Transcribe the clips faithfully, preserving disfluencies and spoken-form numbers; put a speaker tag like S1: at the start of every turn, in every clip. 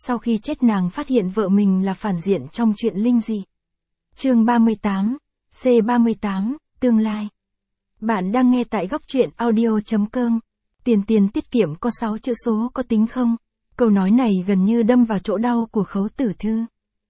S1: sau khi chết nàng phát hiện vợ mình là phản diện trong chuyện linh dị. Chương ba mươi tám, C ba mươi tám, tương lai. Bạn đang nghe tại góc truyện audio.com. Tiền tiền tiết kiệm có sáu chữ số có tính không? Câu nói này gần như đâm vào chỗ đau của Khấu Tử Thư.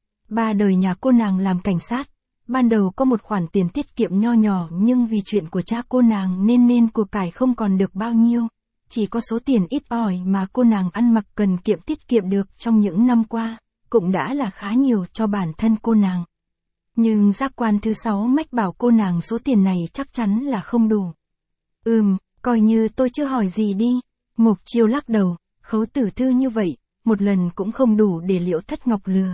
S1: Ba đời nhà cô nàng làm cảnh sát, ban đầu có một khoản tiền tiết kiệm nho nhỏ nhưng vì chuyện của cha cô nàng nên nên của cải không còn được bao nhiêu. Chỉ có số tiền ít ỏi mà cô nàng ăn mặc cần kiệm tiết kiệm được trong những năm qua, cũng đã là khá nhiều cho bản thân cô nàng. Nhưng giác quan thứ sáu mách bảo cô nàng số tiền này chắc chắn là không đủ. Ừm, coi như tôi chưa hỏi gì đi. Mộc Chiêu lắc đầu, Khấu Tử Thư như vậy, một lần cũng không đủ để Liễu Thất Ngọc lừa.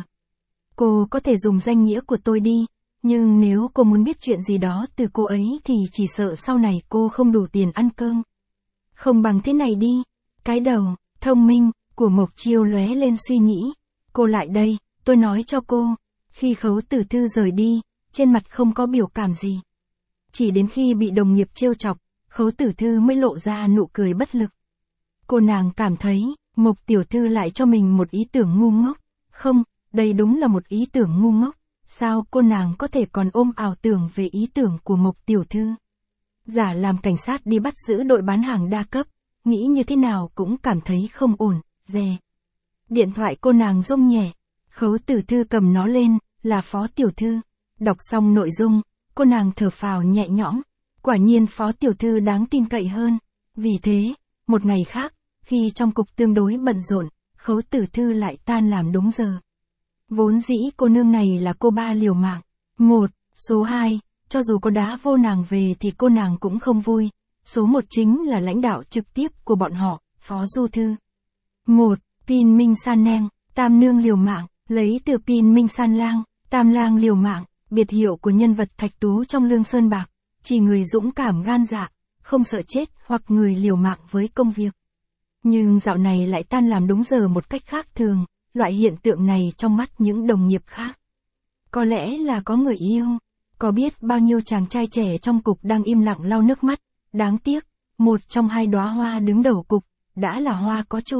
S1: Cô có thể dùng danh nghĩa của tôi đi, nhưng nếu cô muốn biết chuyện gì đó từ cô ấy thì chỉ sợ sau này cô không đủ tiền ăn cơm. Không bằng thế này đi. Cái đầu, thông minh, của Mộc Chiêu lóe lên suy nghĩ. Cô lại đây, tôi nói cho cô. Khi Khấu Tử Thư rời đi, trên mặt không có biểu cảm gì. Chỉ đến khi bị đồng nghiệp trêu chọc, Khấu Tử Thư mới lộ ra nụ cười bất lực. Cô nàng cảm thấy, Mộc Tiểu Thư lại cho mình một ý tưởng ngu ngốc. Không, đây đúng là một ý tưởng ngu ngốc. Sao cô nàng có thể còn ôm ảo tưởng về ý tưởng của Mộc Tiểu Thư? Giả làm cảnh sát đi bắt giữ đội bán hàng đa cấp, nghĩ như thế nào cũng cảm thấy không ổn, dè. Điện thoại cô nàng rung nhẹ, Khấu Tử Thư cầm nó lên, là Phó Tiểu Thư. Đọc xong nội dung, cô nàng thở phào nhẹ nhõm, quả nhiên Phó Tiểu Thư đáng tin cậy hơn. Vì thế, một ngày khác, khi trong cục tương đối bận rộn, Khấu Tử Thư lại tan làm đúng giờ. Vốn dĩ cô nương này là cô ba liều mạng. Một, số hai, cho dù có đá vô nàng về thì cô nàng cũng không vui. Số một chính là lãnh đạo trực tiếp của bọn họ, Phó Du Thư. Một, Pin Minh San Neng, tam nương liều mạng, lấy từ Pin Minh San Lang, tam lang liều mạng, biệt hiệu của nhân vật thạch tú trong Lương Sơn Bạc, chỉ người dũng cảm gan dạ, không sợ chết hoặc người liều mạng với công việc. Nhưng dạo này lại tan làm đúng giờ một cách khác thường, loại hiện tượng này trong mắt những đồng nghiệp khác. Có lẽ là có người yêu. Có biết bao nhiêu chàng trai trẻ trong cục đang im lặng lau nước mắt, đáng tiếc, một trong hai đóa hoa đứng đầu cục, đã là hoa có chủ.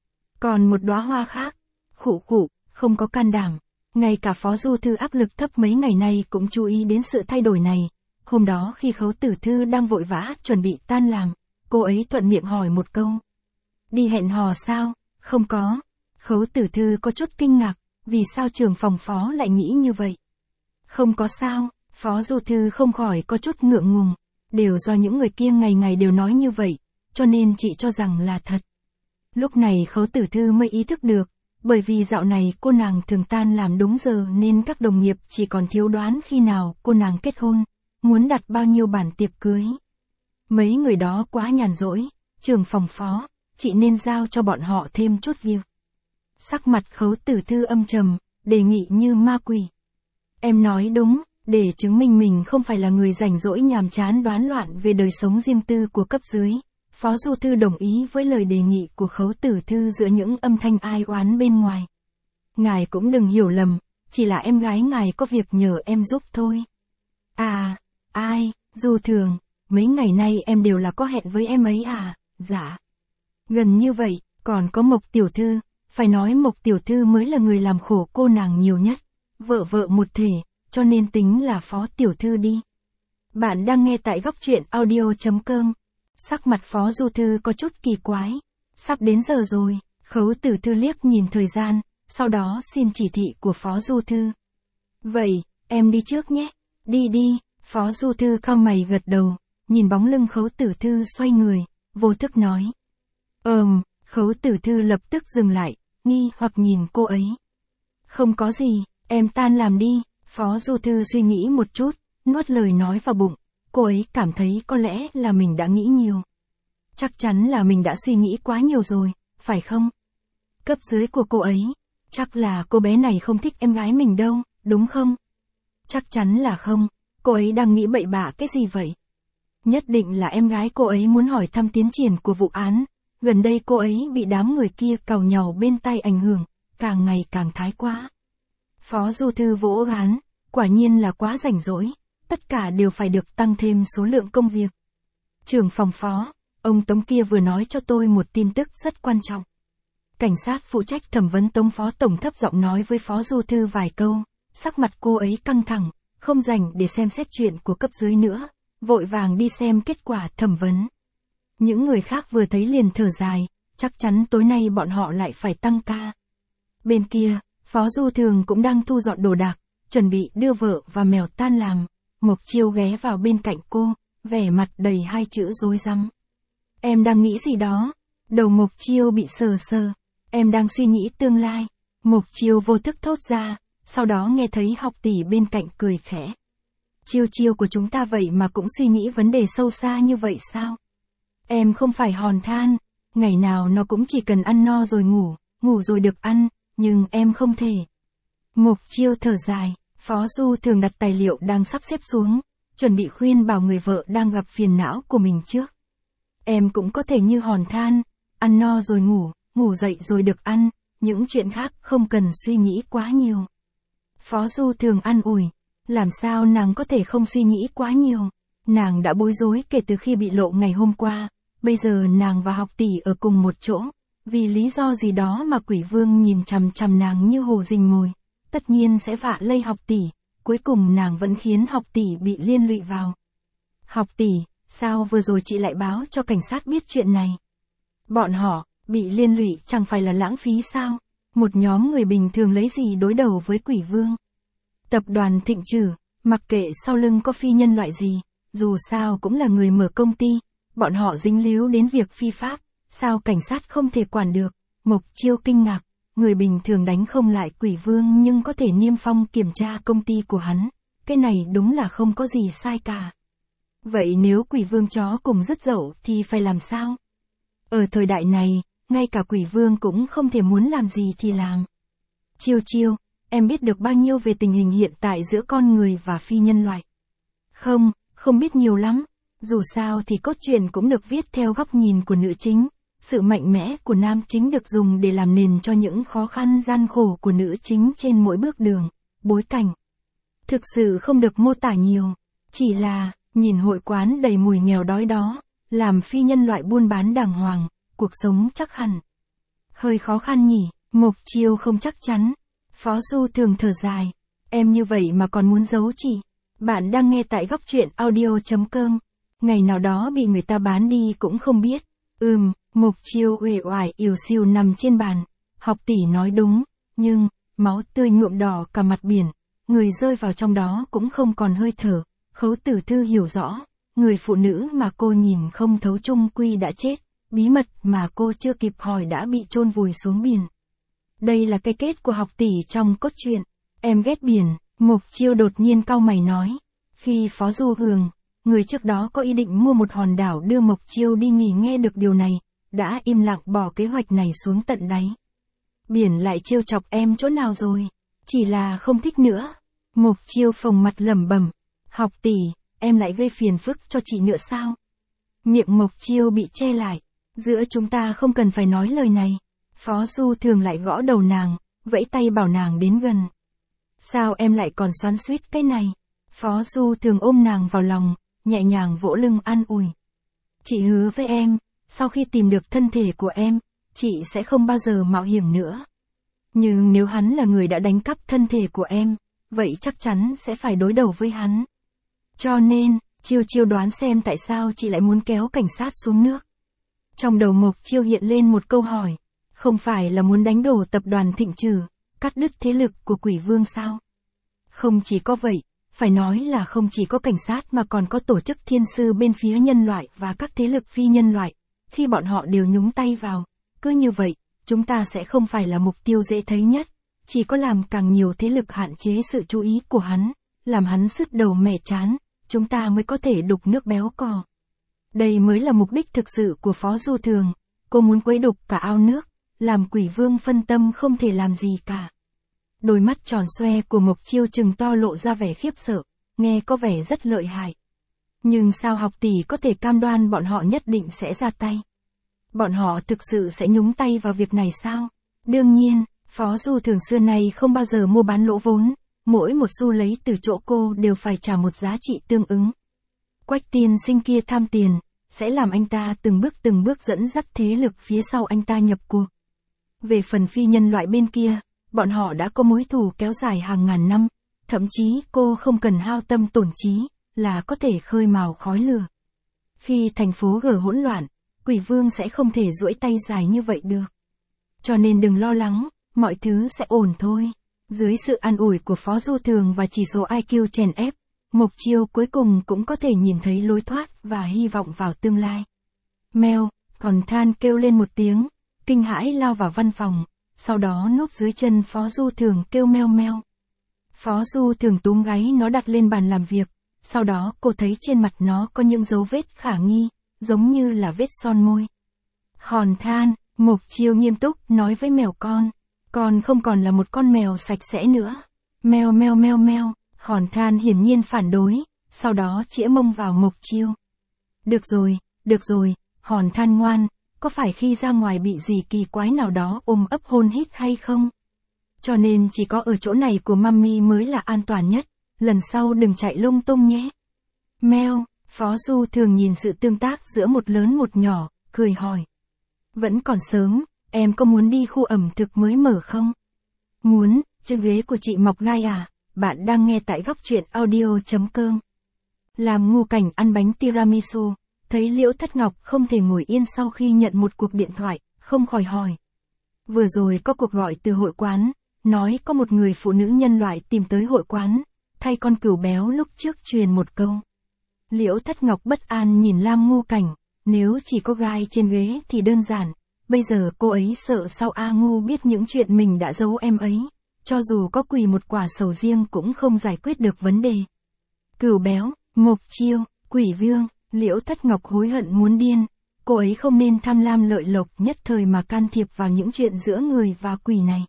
S1: Còn một đóa hoa khác, khụ khụ, không có can đảm. Ngay cả Phó Du Thư áp lực thấp mấy ngày nay cũng chú ý đến sự thay đổi này. Hôm đó khi Khấu Tử Thư đang vội vã chuẩn bị tan làm, cô ấy thuận miệng hỏi một câu. Đi hẹn hò sao? Không có. Khấu Tử Thư có chút kinh ngạc, vì sao trưởng phòng Phó lại nghĩ như vậy? Không có sao. Phó Du Thư không khỏi có chút ngượng ngùng, đều do những người kia ngày ngày đều nói như vậy, cho nên chị cho rằng là thật. Lúc này Khấu Tử Thư mới ý thức được, bởi vì dạo này cô nàng thường tan làm đúng giờ nên các đồng nghiệp chỉ còn thiếu đoán khi nào cô nàng kết hôn, muốn đặt bao nhiêu bản tiệc cưới. Mấy người đó quá nhàn rỗi, trưởng phòng Phó, chị nên giao cho bọn họ thêm chút việc. Sắc mặt Khấu Tử Thư âm trầm, đề nghị như ma quỷ. Em nói đúng. Để chứng minh mình không phải là người rảnh rỗi nhàm chán đoán loạn về đời sống riêng tư của cấp dưới, Phó Du Thư đồng ý với lời đề nghị của Khấu Tử Thư giữa những âm thanh ai oán bên ngoài. Ngài cũng đừng hiểu lầm, chỉ là em gái ngài có việc nhờ em giúp thôi. À, ai, Du Thường, mấy ngày nay em đều là có hẹn với em ấy à, dạ. Gần như vậy, còn có Mộc Tiểu Thư, phải nói Mộc Tiểu Thư mới là người làm khổ cô nàng nhiều nhất, vợ vợ một thể. Cho nên tính là Phó Tiểu Thư đi. Bạn đang nghe tại góc truyện audio.com. Sắc mặt Phó Du Thư có chút kỳ quái. Sắp đến giờ rồi, Khấu Tử Thư liếc nhìn thời gian, sau đó xin chỉ thị của Phó Du Thư. Vậy, em đi trước nhé. Đi đi, Phó Du Thư cau mày gật đầu, nhìn bóng lưng Khấu Tử Thư xoay người, vô thức nói. Ờm, Khấu Tử Thư lập tức dừng lại, nghi hoặc nhìn cô ấy. Không có gì, em tan làm đi. Phó Du Thư suy nghĩ một chút, nuốt lời nói vào bụng, cô ấy cảm thấy có lẽ là mình đã nghĩ nhiều. Chắc chắn là mình đã suy nghĩ quá nhiều rồi, phải không? Cấp dưới của cô ấy, chắc là cô bé này không thích em gái mình đâu, đúng không? Chắc chắn là không, cô ấy đang nghĩ bậy bạ cái gì vậy? Nhất định là em gái cô ấy muốn hỏi thăm tiến triển của vụ án, gần đây cô ấy bị đám người kia càu nhàu bên tay ảnh hưởng, càng ngày càng thái quá. Phó Du Thư vỗ gán, quả nhiên là quá rảnh rỗi, tất cả đều phải được tăng thêm số lượng công việc. Trưởng phòng Phó, ông Tống kia vừa nói cho tôi một tin tức rất quan trọng. Cảnh sát phụ trách thẩm vấn Tống Phó Tổng thấp giọng nói với Phó Du Thư vài câu, sắc mặt cô ấy căng thẳng, không rảnh để xem xét chuyện của cấp dưới nữa, vội vàng đi xem kết quả thẩm vấn. Những người khác vừa thấy liền thở dài, chắc chắn tối nay bọn họ lại phải tăng ca. Bên kia, Phó Du Thường cũng đang thu dọn đồ đạc, chuẩn bị đưa vợ và mèo tan làm. Mộc Chiêu ghé vào bên cạnh cô, vẻ mặt đầy hai chữ rối rắm. Em đang nghĩ gì đó? Đầu Mộc Chiêu bị sờ sờ. Em đang suy nghĩ tương lai. Mộc Chiêu vô thức thốt ra, sau đó nghe thấy học tỷ bên cạnh cười khẽ. Chiêu chiêu của chúng ta vậy mà cũng suy nghĩ vấn đề sâu xa như vậy sao? Em không phải hòn than, ngày nào nó cũng chỉ cần ăn no rồi ngủ, ngủ rồi được ăn, nhưng em không thể. Mộc Chiêu thở dài, Phó Du Thường đặt tài liệu đang sắp xếp xuống, chuẩn bị khuyên bảo người vợ đang gặp phiền não của mình trước. Em cũng có thể như hòn than, ăn no rồi ngủ, ngủ dậy rồi được ăn, những chuyện khác không cần suy nghĩ quá nhiều. Phó Du Thường an ủi, làm sao nàng có thể không suy nghĩ quá nhiều, nàng đã bối rối kể từ khi bị lộ ngày hôm qua, bây giờ nàng và học tỷ ở cùng một chỗ, vì lý do gì đó mà Quỷ Vương nhìn chằm chằm nàng như hồ rình mồi, tất nhiên sẽ vạ lây học tỷ, cuối cùng nàng vẫn khiến học tỷ bị liên lụy vào. Học tỷ, sao vừa rồi chị lại báo cho cảnh sát biết chuyện này? Bọn họ, bị liên lụy chẳng phải là lãng phí sao? Một nhóm người bình thường lấy gì đối đầu với Quỷ Vương? Tập đoàn Thịnh Trử, mặc kệ sau lưng có phi nhân loại gì, dù sao cũng là người mở công ty, bọn họ dính líu đến việc phi pháp, sao cảnh sát không thể quản được? Mộc Chiêu kinh ngạc, người bình thường đánh không lại Quỷ Vương nhưng có thể niêm phong kiểm tra công ty của hắn, cái này đúng là không có gì sai cả. Vậy nếu Quỷ Vương chó cùng rất dậu thì phải làm sao? Ở thời đại này, ngay cả Quỷ Vương cũng không thể muốn làm gì thì làm. Chiêu chiêu, em biết được bao nhiêu về tình hình hiện tại giữa con người và phi nhân loại? Không, không biết nhiều lắm. Dù sao thì cốt truyện cũng được viết theo góc nhìn của nữ chính. Sự mạnh mẽ của nam chính được dùng để làm nền cho những khó khăn gian khổ của nữ chính trên mỗi bước đường, bối cảnh. Thực sự không được mô tả nhiều. Chỉ là, nhìn hội quán đầy mùi nghèo đói đó, làm phi nhân loại buôn bán đàng hoàng, cuộc sống chắc hẳn. Hơi khó khăn nhỉ, Mộc Chiêu không chắc chắn. Phó Du Thường thở dài, em như vậy mà còn muốn giấu chị. Bạn đang nghe tại góc truyện audio.com. Ngày nào đó bị người ta bán đi cũng không biết. Ừm, Mộc Chiêu uể oải ỉu xìu nằm trên bàn. Học tỷ nói đúng, nhưng, máu tươi nhuộm đỏ cả mặt biển. Người rơi vào trong đó cũng không còn hơi thở. Khấu Tử Thư hiểu rõ, người phụ nữ mà cô nhìn không thấu chung quy đã chết. Bí mật mà cô chưa kịp hỏi đã bị chôn vùi xuống biển. Đây là cái kết của học tỷ trong cốt truyện. Em ghét biển, Mộc Chiêu đột nhiên cau mày nói. Khi Phó Du Hường, người trước đó có ý định mua một hòn đảo đưa Mộc Chiêu đi nghỉ nghe được điều này, đã im lặng bỏ kế hoạch này xuống tận đáy. Biển lại trêu chọc em chỗ nào rồi? Chỉ là không thích nữa. Mộc Chiêu phồng mặt lẩm bẩm. Học tỷ, em lại gây phiền phức cho chị nữa sao? Miệng Mộc Chiêu bị che lại. Giữa chúng ta không cần phải nói lời này. Phó Du Thường lại gõ đầu nàng, vẫy tay bảo nàng đến gần. Sao em lại còn xoắn xuýt cái này? Phó Du Thường ôm nàng vào lòng, nhẹ nhàng vỗ lưng an ủi. Chị hứa với em, sau khi tìm được thân thể của em, chị sẽ không bao giờ mạo hiểm nữa. Nhưng nếu hắn là người đã đánh cắp thân thể của em, vậy chắc chắn sẽ phải đối đầu với hắn. Cho nên, Chiêu Chiêu đoán xem tại sao chị lại muốn kéo cảnh sát xuống nước. Trong đầu Mộc Chiêu hiện lên một câu hỏi. Không phải là muốn đánh đổ tập đoàn Thịnh Trử, cắt đứt thế lực của Quỷ Vương sao? Không chỉ có vậy, phải nói là không chỉ có cảnh sát mà còn có tổ chức thiên sư bên phía nhân loại và các thế lực phi nhân loại. Khi bọn họ đều nhúng tay vào, cứ như vậy, chúng ta sẽ không phải là mục tiêu dễ thấy nhất. Chỉ có làm càng nhiều thế lực hạn chế sự chú ý của hắn, làm hắn sứt đầu mẻ chán, chúng ta mới có thể đục nước béo cò. Đây mới là mục đích thực sự của Phó Du Thường. Cô muốn quấy đục cả ao nước, làm Quỷ Vương phân tâm không thể làm gì cả. Đôi mắt tròn xoe của Mộc Chiêu trừng to lộ ra vẻ khiếp sợ, nghe có vẻ rất lợi hại. Nhưng sao học tỷ có thể cam đoan bọn họ nhất định sẽ ra tay? Bọn họ thực sự sẽ nhúng tay vào việc này sao? Đương nhiên, Phó Du Thường xưa nay không bao giờ mua bán lỗ vốn, mỗi một xu lấy từ chỗ cô đều phải trả một giá trị tương ứng. Quách tiên sinh kia tham tiền, sẽ làm anh ta từng bước từng bước dẫn dắt thế lực phía sau anh ta nhập cuộc. Về phần phi nhân loại bên kia, bọn họ đã có mối thù kéo dài hàng ngàn năm, thậm chí cô không cần hao tâm tổn trí, là có thể khơi mào khói lửa. Khi thành phố G hỗn loạn, quỷ vương sẽ không thể duỗi tay dài như vậy được. Cho nên đừng lo lắng, mọi thứ sẽ ổn thôi. Dưới sự an ủi của Phó Du Thường và chỉ số i kiu chèn ép, Mộc Chiêu cuối cùng cũng có thể nhìn thấy lối thoát và hy vọng vào tương lai. Mèo, còn than kêu lên một tiếng, kinh hãi lao vào văn phòng, sau đó núp dưới chân Phó Du Thường kêu meo meo. Phó Du Thường túm gáy nó đặt lên bàn làm việc, sau đó cô thấy trên mặt nó có những dấu vết khả nghi, giống như là vết son môi. Hòn than, Mộc Chiêu nghiêm túc nói với mèo con, con không còn là một con mèo sạch sẽ nữa. Meo meo meo meo, hòn than hiển nhiên phản đối, sau đó chĩa mông vào Mộc Chiêu. Được rồi, được rồi, hòn than ngoan, có phải khi ra ngoài bị gì kỳ quái nào đó ôm ấp hôn hít hay không? Cho nên chỉ có ở chỗ này của mami mới là an toàn nhất, lần sau đừng chạy lung tung nhé. Meo, Phó Du Thường nhìn sự tương tác giữa một lớn một nhỏ, cười hỏi. Vẫn còn sớm, em có muốn đi khu ẩm thực mới mở không? Muốn, chân ghế của chị mọc gai à? Bạn đang nghe tại góc truyện audio.com. Làm ngu cảnh ăn bánh tiramisu, thấy Liễu Thất Ngọc không thể ngồi yên sau khi nhận một cuộc điện thoại, không khỏi hỏi. Vừa rồi có cuộc gọi từ hội quán, nói có một người phụ nữ nhân loại tìm tới hội quán, thay con cừu béo lúc trước truyền một câu. Liễu Thất Ngọc bất an nhìn Lam Ngu Cảnh, nếu chỉ có gai trên ghế thì đơn giản, bây giờ cô ấy sợ sao A Ngu biết những chuyện mình đã giấu em ấy, cho dù có quỳ một quả sầu riêng cũng không giải quyết được vấn đề. Cừu béo, Mộc Chiêu, quỷ vương, Liễu Thất Ngọc hối hận muốn điên, cô ấy không nên tham lam lợi lộc nhất thời mà can thiệp vào những chuyện giữa người và quỷ này.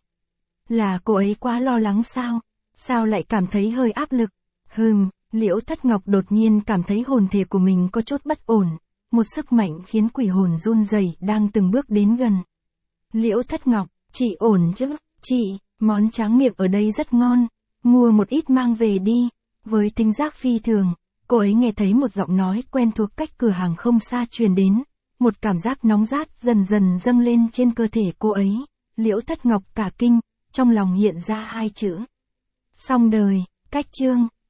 S1: Là cô ấy quá lo lắng sao? Sao lại cảm thấy hơi áp lực? Hừm, Liễu Thất Ngọc đột nhiên cảm thấy hồn thể của mình có chút bất ổn, một sức mạnh khiến quỷ hồn run rẩy đang từng bước đến gần. Liễu Thất Ngọc, chị ổn chứ? Chị, món tráng miệng ở đây rất ngon, mua một ít mang về đi. Với thính giác phi thường, cô ấy nghe thấy một giọng nói quen thuộc cách cửa hàng không xa truyền đến, một cảm giác nóng rát dần dần dâng lên trên cơ thể cô ấy. Liễu Thất Ngọc cả kinh, trong lòng hiện ra hai chữ. Xong đời, cách chương.